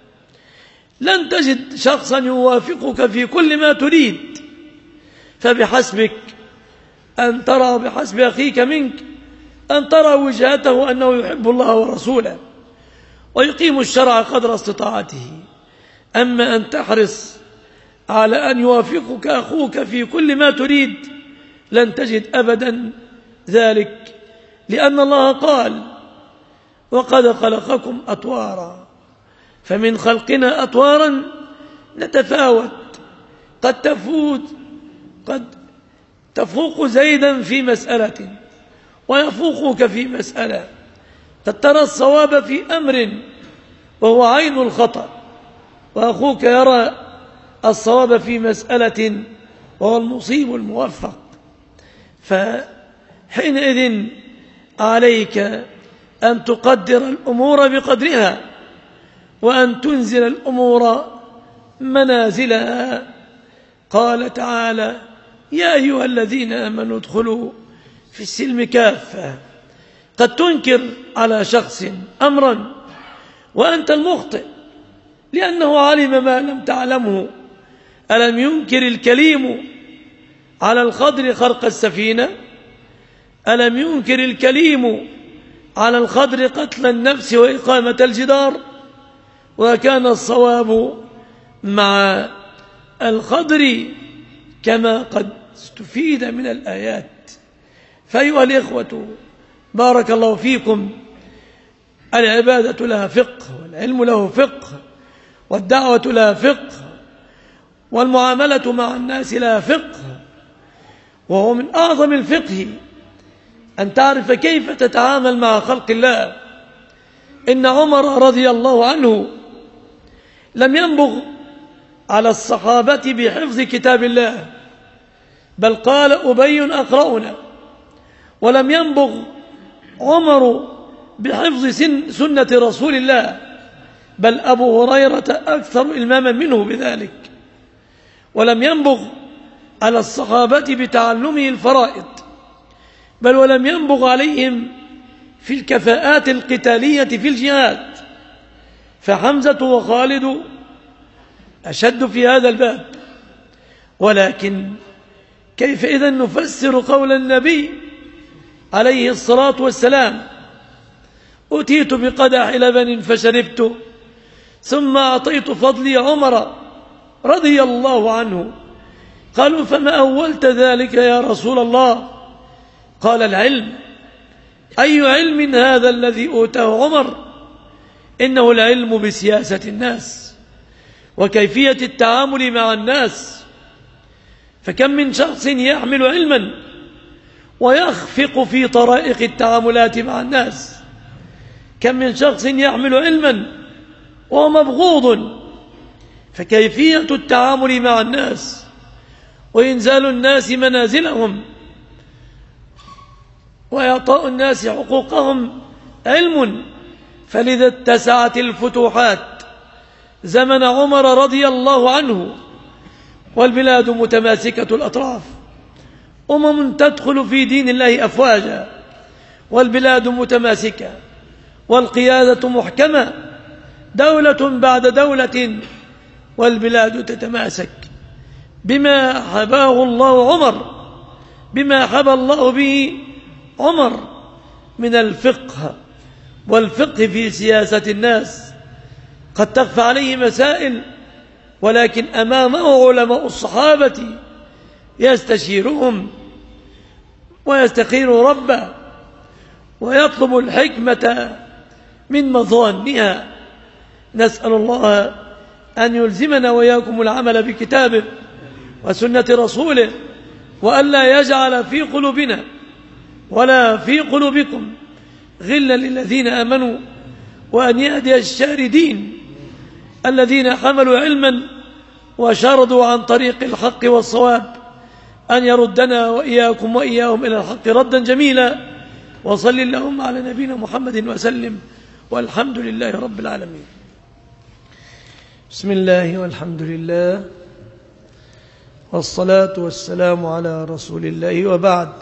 لن تجد شخصا يوافقك في كل ما تريد، فبحسبك أن ترى، بحسب أخيك منك أن ترى وجهته أنه يحب الله ورسوله ويقيم الشرع قدر استطاعته. أما أن تحرص على أن يوافقك أخوك في كل ما تريد لن تجد أبدا ذلك، لأن الله قال: وقد خلقكم أطوارا. فمن خلقنا أطوارا نتفاوت، قد تفوق زيدا في مسألة ويفوقك في مسألة، قد ترى الصواب في أمر وهو عين الخطأ، وأخوك يرى الصواب في مسألة وهو المصيب الموفق. فحينئذ عليك أن تقدر الأمور بقدرها، وأن تنزل الأمور منازلها. قال تعالى: يا أيها الذين آمنوا ادخلوا في السلم كافة. قد تنكر على شخص أمرا وأنت المخطئ لأنه علم ما لم تعلمه. ألم ينكر الكليم على الخضر خرق السفينة؟ ألم ينكر الكليم على الخضر قتل النفس وإقامة الجدار؟ وكان الصواب مع الخضر كما قد استفيد من الآيات. فأيها الإخوة، بارك الله فيكم، العبادة لها فقه والعلم له فقه، والدعوة لها فقه، والمعاملة مع الناس لها فقه. وهو من أعظم الفقه أن تعرف كيف تتعامل مع خلق الله. إن عمر رضي الله عنه لم ينبغ على الصحابة بحفظ كتاب الله، بل قال أبي أقرأنا. ولم ينبغ عمر بحفظ سنة رسول الله، بل أبو هريرة أكثر إلماما منه بذلك. ولم ينبغ على الصحابة بتعلمه الفرائض، بل ولم ينبغ عليهم في الكفاءات القتالية في الجهاد، فحمزة وخالد أشد في هذا الباب. ولكن كيف إذن نفسر قول النبي عليه الصلاة والسلام: أتيت بقدح لبن فشربت ثم أعطيت فضلي عمر رضي الله عنه. قالوا: فما أولت ذلك يا رسول الله؟ قال: العلم. أي علم هذا الذي أوتاه عمر؟ إنه العلم بسياسة الناس وكيفية التعامل مع الناس. فكم من شخص يحمل علما ويخفق في طرائق التعاملات مع الناس، كم من شخص يحمل علما وهو مبغوض. فكيفية التعامل مع الناس وإنزال الناس منازلهم وإعطاء الناس حقوقهم علم. فلذا اتسعت الفتوحات زمن عمر رضي الله عنه، والبلاد متماسكة الأطراف، تدخل في دين الله أفواجا، والبلاد متماسكة والقيادة محكمة، دولة بعد دولة، والبلاد تتماسك بما حباه الله عمر، بما حبى الله به عمر من الفقه، والفقه في سياسة الناس. قد تخفى عليه مسائل، ولكن أمامه علماء الصحابة يستشيرهم ويستخير ربه ويطلب الحكمة من مظانها. نسأل الله أن يلزمنا وإياكم العمل بكتابه وسنة رسوله، وألا يجعل في قلوبنا ولا في قلوبكم غلا للذين آمنوا، وأن يهدي الشاردين الذين حملوا علما وشردوا عن طريق الحق والصواب، أن يردنا وإياكم وإياهم إلى الحق ردا جميلا. وصل اللهم على نبينا محمد وسلم، والحمد لله رب العالمين. بسم الله والحمد لله والصلاة والسلام على رسول الله، وبعد.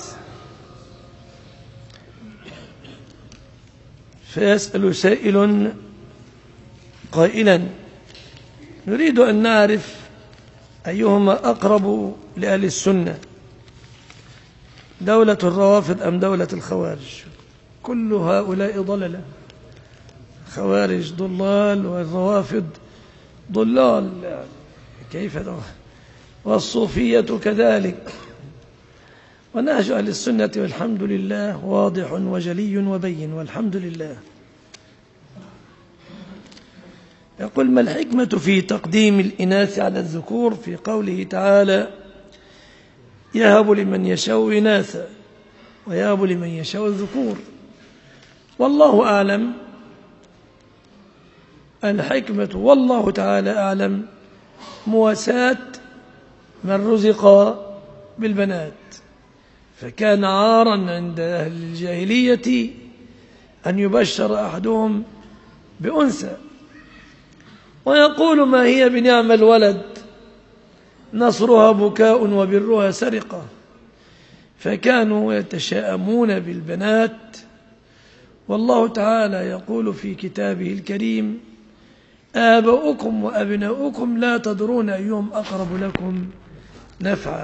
فيسأل سائل قائلا: نريد أن نعرف أيهما أقرب لأهل السنة، دولة الروافض أم دولة الخوارج؟ كل هؤلاء ضللة، خوارج ضلال والروافض ضلال، كيف دولة؟ والصوفية كذلك. ونهج أهل السنة والحمد لله واضح وجلي وبين، والحمد لله. يقول: ما الحكمة في تقديم الإناث على الذكور في قوله تعالى: يهب لمن يشاء إناثا ويهب لمن يشاء الذكور؟ والله أعلم. الحكمة والله تعالى أعلم مواساة من رزق بالبنات، فكان عارا عند أهل الجاهلية أن يبشر أحدهم بأنثى ويقول: ما هي بنعم الولد، نصرها بكاء وبرها سرقة. فكانوا يتشاءمون بالبنات، والله تعالى يقول في كتابه الكريم: آباؤكم وأبناؤكم لا تدرون أيهم أقرب لكم نفعا.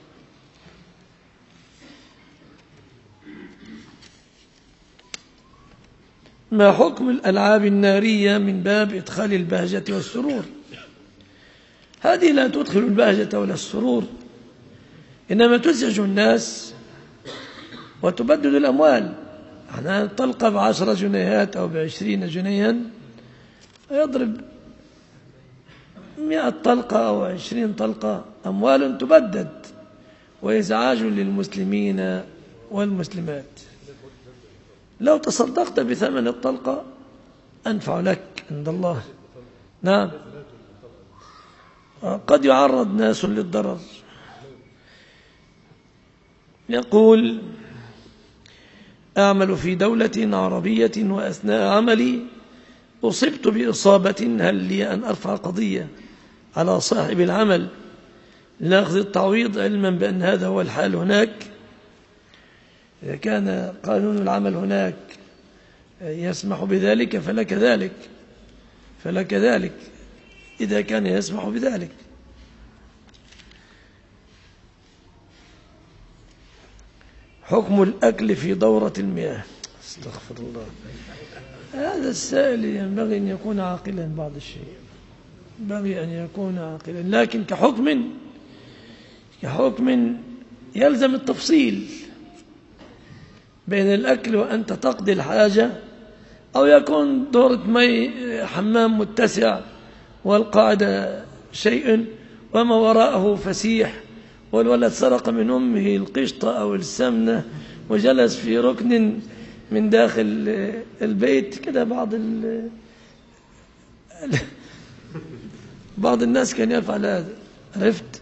ما حكم الألعاب النارية من باب إدخال البهجة والسرور؟ هذه لا تدخل البهجة ولا السرور، إنما تزعج الناس وتبدد الأموال. أحيانا تلقى ب10 جنيهات أو ب20 جنيها يضرب 100 طلقة أو 20 طلقة أموال تبدد وإزعاج للمسلمين والمسلمات. لو تصدقت بثمن الطلقة أنفع لك عند الله. نعم، قد يعرض ناس للضرر. يقول: أعمل في دولة عربية وأثناء عملي أصبت بإصابة، هل لي أن أرفع قضية على صاحب العمل لأخذ التعويض، علما بأن هذا هو الحال هناك؟ إذا كان قانون العمل هناك يسمح بذلك فلك ذلك إذا كان يسمح بذلك. حكم الأكل في دورة المياه. استغفر الله. هذا السائل ينبغي أن يكون عاقلا بعض الشيء، ينبغي أن يكون عاقلا، لكن كحكم يلزم التفصيل بين الأكل وأنت تقضي الحاجة، أو يكون دورة مي حمام متسع والقاعدة شيء وما وراءه فسيح، والولد سرق من أمه القشطة أو السمنة وجلس في ركن من داخل البيت كده. بعض الناس كان يفعل هذا، عرفت؟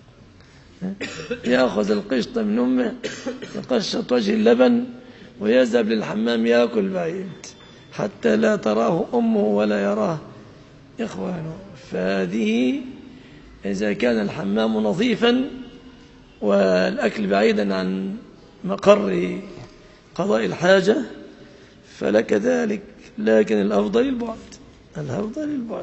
يأخذ القشطة من أمه، يقشط وجه اللبن ويذهب للحمام يأكل بعيد حتى لا تراه أمه ولا يراه إخوانه. فهذه إذا كان الحمام نظيفا والأكل بعيدا عن مقر قضاء الحاجة فلك ذلك، لكن الأفضل البعد.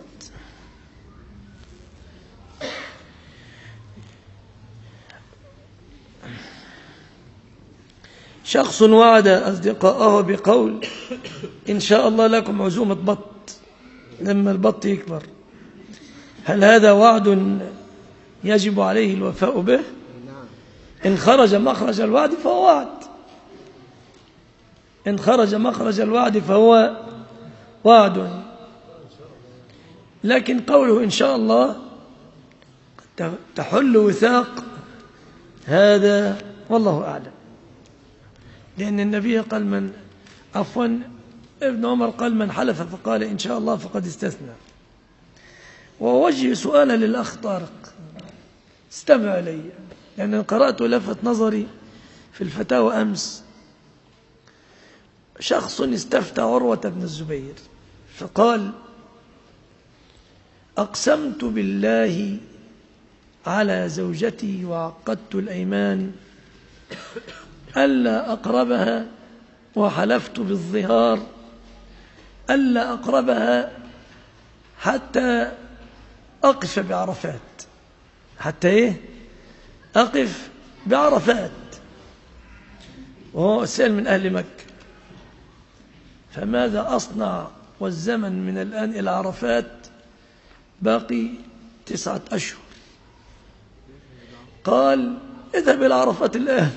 شخص وعد أصدقائه بقول: إن شاء الله لكم عزومة بط لما البط يكبر، هل هذا وعد يجب عليه الوفاء به؟ إن خرج مخرج الوعد فهو وعد، إن خرج مخرج الوعد فهو وعد، لكن قوله إن شاء الله تحل وثاق هذا والله أعلم. لأن النبي قال ابن عمر قال: من حلف فقال إن شاء الله فقد استثنى. ووجه سؤالا للأخ طارق، استمع لي، لأن قرأت لفت نظري في الفتاوى أمس. شخص استفتى عروة بن الزبير فقال: أقسمت بالله على زوجتي وعقدت الأيمان ألا أقربها، وحلفت بالظهار ألا أقربها حتى أقف بعرفات. حتى إيه؟ أقف بعرفات، وهو سائل من أهل مكة. فماذا أصنع والزمن من الآن إلى عرفات باقي 9 أشهر؟ قال: اذهب إلى عرفات الآن.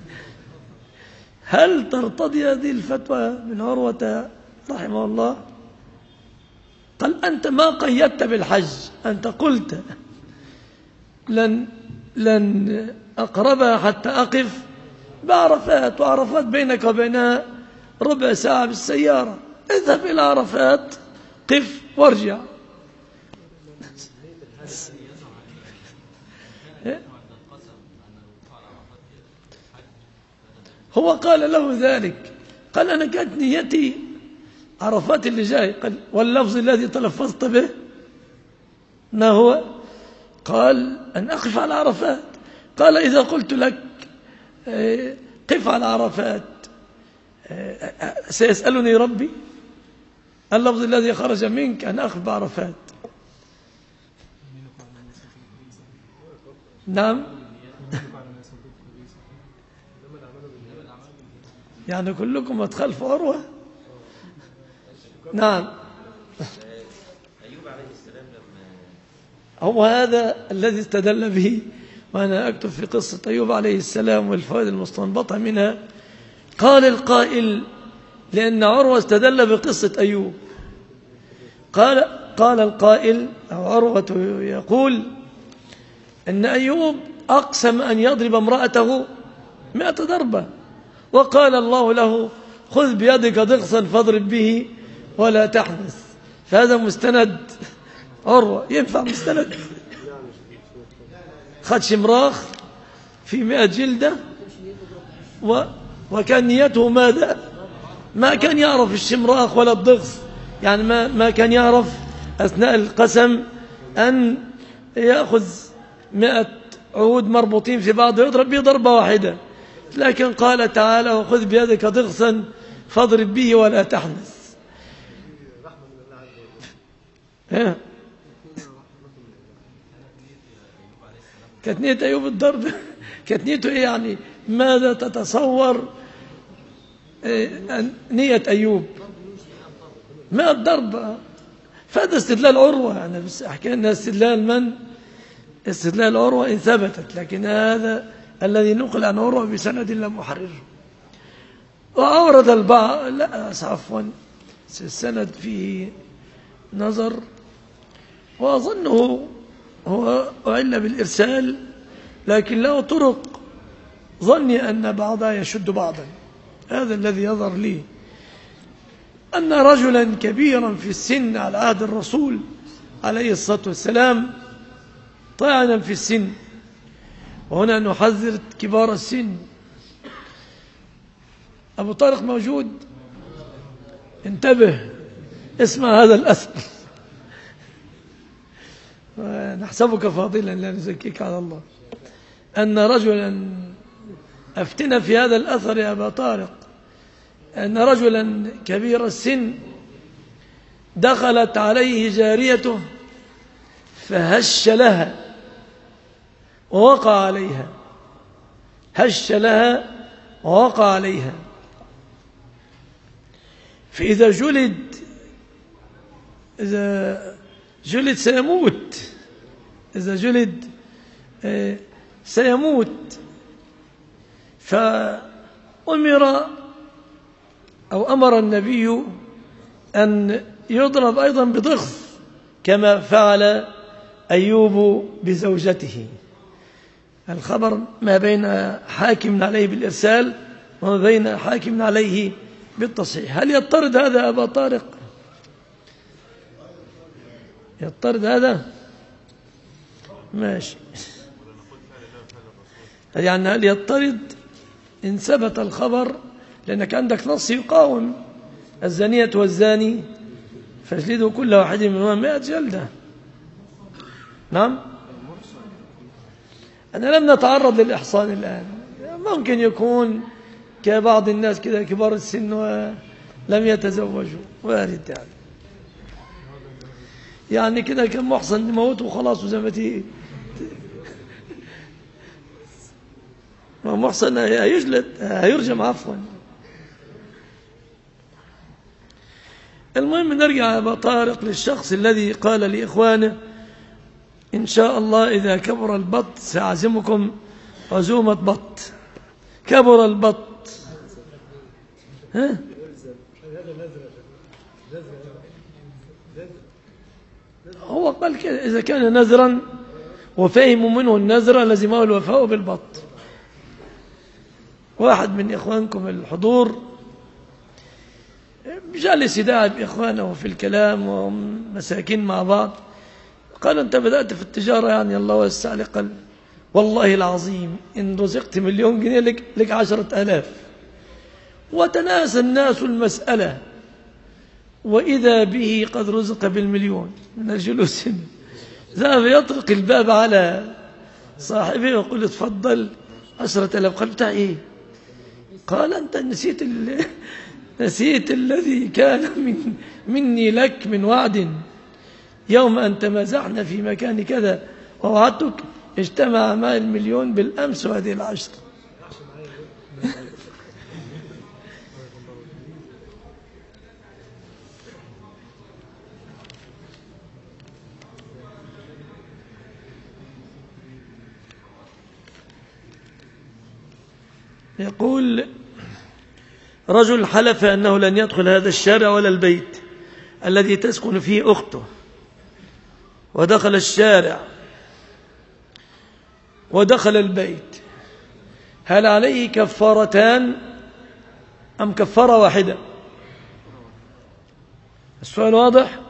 هل ترتضي هذه الفتوى من عروة رحمه الله؟ قال: أنت ما قيدت بالحج، أنت قلت لن أقربها حتى أقف بعرفات، وعرفات بينك وبينها ربع ساعة بالسيارة، اذهب إلى عرفات قف وارجع. هو قال له ذلك، قال: أنا كانت نيتي عرفات اللي جاي. قال: واللفظ الذي تلفظت به ما هو؟ قال: أن أقف على عرفات. قال: إذا قلت لك قف على عرفات سيسألني ربي؟ اللفظ الذي خرج منك أن أقف بعرفات. نعم. يعني كلكم أتخلف عروة. نعم. هو هذا الذي استدل به، وأنا أكتب في قصة أيوب عليه السلام والفوائد المستنبطة منها. قال القائل: لأن عروة استدل بقصة أيوب، قال: قال القائل أو عروة يقول إن أيوب أقسم أن يضرب امرأته 100 ضربة، وقال الله له خذ بيدك ضغصا فاضرب به ولا تحنث. فهذا مستند عروة، ينفع مستند؟ خد شمراخ في 100 جلدة وكان نيته ماذا؟ ما كان يعرف الشمراخ ولا الضغص، يعني ما كان يعرف أثناء القسم أن يأخذ 100 عود مربوطين في بعض ويضرب به ضربة واحدة، لكن قال تعالى وخذ بيدك ضغصا فاضرب به ولا تحنث. كانت نية أيوب الضرب، كانت نيته إيه يعني؟ ماذا تتصور نية أيوب؟ 100 ضربة. فهذا استدلال عروة، يعني بس أحكي لنا استدلال من؟ استدلال عروة إن ثبتت، لكن هذا الذي نقل عن عروة بسند لم أحرره. وأورد البعض، لا عفوا، السند فيه نظر، وأظنه هو أعل بالإرسال، لكن له طرق ظني أن بعضها يشد بعضا. هذا الذي يظهر لي، أن رجلا كبيرا في السن على عهد الرسول عليه الصلاة والسلام طاعنا في السن، وهنا نحذر كبار السن. أبو طارق موجود؟ انتبه، اسمع هذا الأثر، نحسبك فاضلا لا نزكيك على الله. أن رجلا، أفتنا في هذا الأثر يا أبا طارق، أن رجلا كبير السن دخلت عليه جاريته فهش لها ووقع عليها، هش لها ووقع عليها، فإذا جلد سيموت، إذا جلد سيموت. أمر النبي أن يضرب أيضا بضغط كما فعل أيوب بزوجته. الخبر ما بين حاكم عليه بالإرسال وما بين حاكم عليه بالتصحيح. هل يضطرد هذا أبا طارق؟ يضطرد هذا؟ ماشي. يعني هل يضطرد إن ثبت الخبر؟ لأنك عندك نص يقاوم: الزانية والزاني فاجلدوا كل واحد منهما 100 جلدة. نعم، أنا لم نتعرض للإحصان الآن، ممكن يكون كبعض الناس كده كبار السن ولم يتزوجوا، وارد يعني كده كم محصن موت وخلاص وزي ما تيجي. محصن هيجلد، هيرجم عفوا. المهم نرجع يا أبا طارق للشخص الذي قال لإخوانه: إن شاء الله إذا كبر البط سأعزمكم عزومة بط. كبر البط، ها؟ هو قال كده: إذا كان نذرا وفهموا منه النذر لزمه الوفاء بالبط. واحد من إخوانكم الحضور جالس يداعب إخوانه في الكلام وهم مساكين مع بعض، قال: أنت بدأت في التجارة يعني الله وسع لك. قال: والله العظيم إن رزقت 1,000,000 جنيه لك 10,000. وتناسى الناس المسألة، وإذا به قد رزق ب1,000,000 من الجلوس. ذهب يطرق الباب على صاحبه ويقول: اتفضل 10,000. قال: بتاع إيه؟ قال: أنت نسيت الذي كان مني لك من وعد يوم أن تمازحنا في مكان كذا ووعدتك اجتمع معي 1,000,000 بالأمس وهذه 10. يقول: رجل حلف أنه لن يدخل هذا الشارع ولا البيت الذي تسكن فيه أخته ودخل الشارع ودخل البيت، هل عليه كفارتان أم كفارة واحدة؟ السؤال واضح؟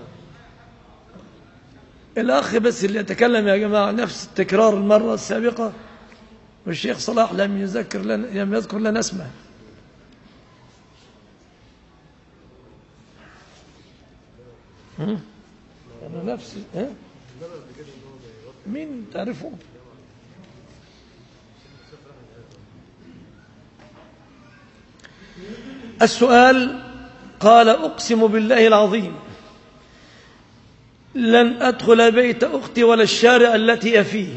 الأخ بس اللي يتكلم يا جماعة نفس التكرار المرة السابقة، والشيخ صلاح لم يذكر لنا اسمه. أنا نفسي مين تعرفه؟ السؤال قال: أقسم بالله العظيم لن أدخل بيت أختي ولا الشارع التي هي فيه،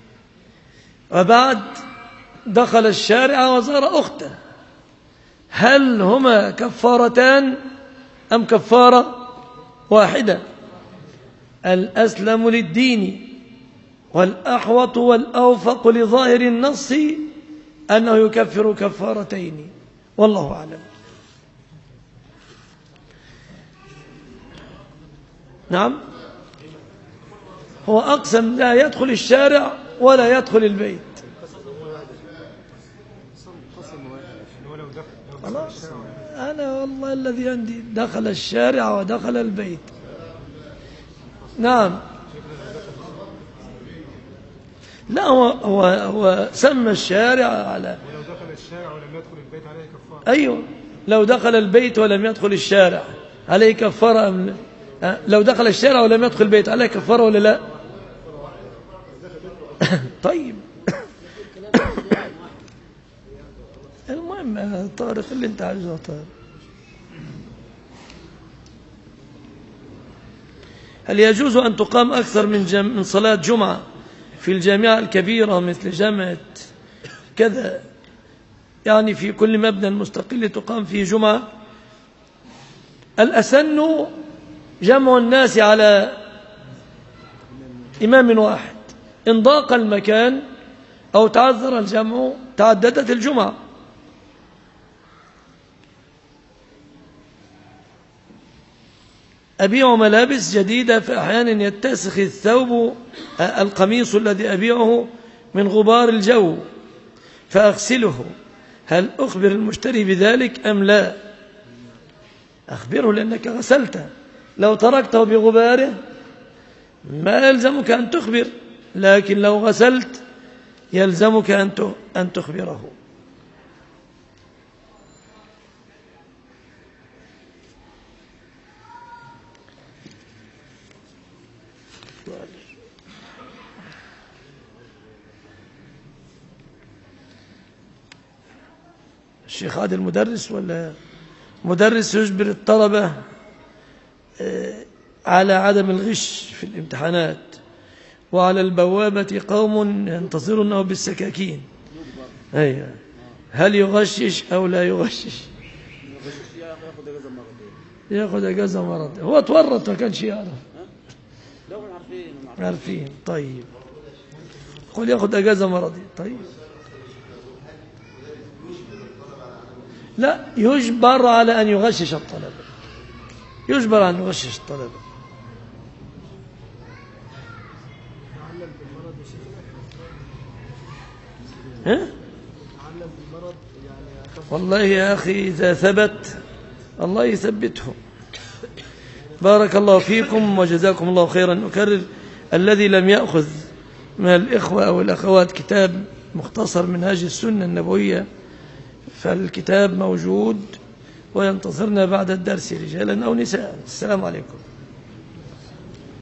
وبعد دخل الشارع وزار أخته، هل هما كفارتان أم كفارة واحدة؟ الأسلم للدين والأحوط والأوفق لظاهر النص أنه يكفر كفارتين، والله أعلم. نعم، هو أقسم لا يدخل الشارع ولا يدخل البيت. أنا والله الذي عندي دخل الشارع ودخل البيت. نعم، لا هو سمى الشارع على ولو دخل الشارع ولم يدخل البيت عليه كفارة. أيوه، لو دخل البيت ولم يدخل الشارع عليه كفارة أم لا؟ لو دخل الشارع ولم يدخل البيت عليه كفارة ولا لا؟ طيب المهم يا طارق اللي انت عايزه يا طارق. هل يجوز أن تقام أكثر من صلاة جمعة في الجامعة الكبيرة مثل جامعة كذا، يعني في كل مبنى مستقل تقام فيه جمعة؟ الأسن جمع الناس على إمام واحد، إن ضاق المكان أو تعذر الجمع تعددت الجمعة. أبيع ملابس جديدة، فأحيانا يتسخ الثوب القميص الذي أبيعه من غبار الجو فأغسله، هل أخبر المشتري بذلك أم لا؟ أخبره لأنك غسلته، لو تركته بغباره ما يلزمك أن تخبر، لكن لو غسلت يلزمك أن تخبره. الشيخ هذا المدرس ولا مدرس يجبر الطلبة على عدم الغش في الامتحانات، وعلى البوابة قوم ينتظرونه بالسكاكين. أيوة. هل يغشش أو لا يغشش؟ ياخذ اجازه مرض. هو تورط ما كانش يعرف. عارفين. طيب قل ياخذ اجازه مرضي. طيب لا، يجبر على أن يغشش الطلبة، يجبر أن يغشش الطلبة. والله يا أخي إذا ثبت الله يثبته. بارك الله فيكم وجزاكم الله خيرا. أكرر، الذي لم يأخذ من الإخوة أو الأخوات كتاب مختصر منهاج السنة النبوية فالكتاب موجود وينتظرنا بعد الدرس رجالا أو نساء. السلام عليكم.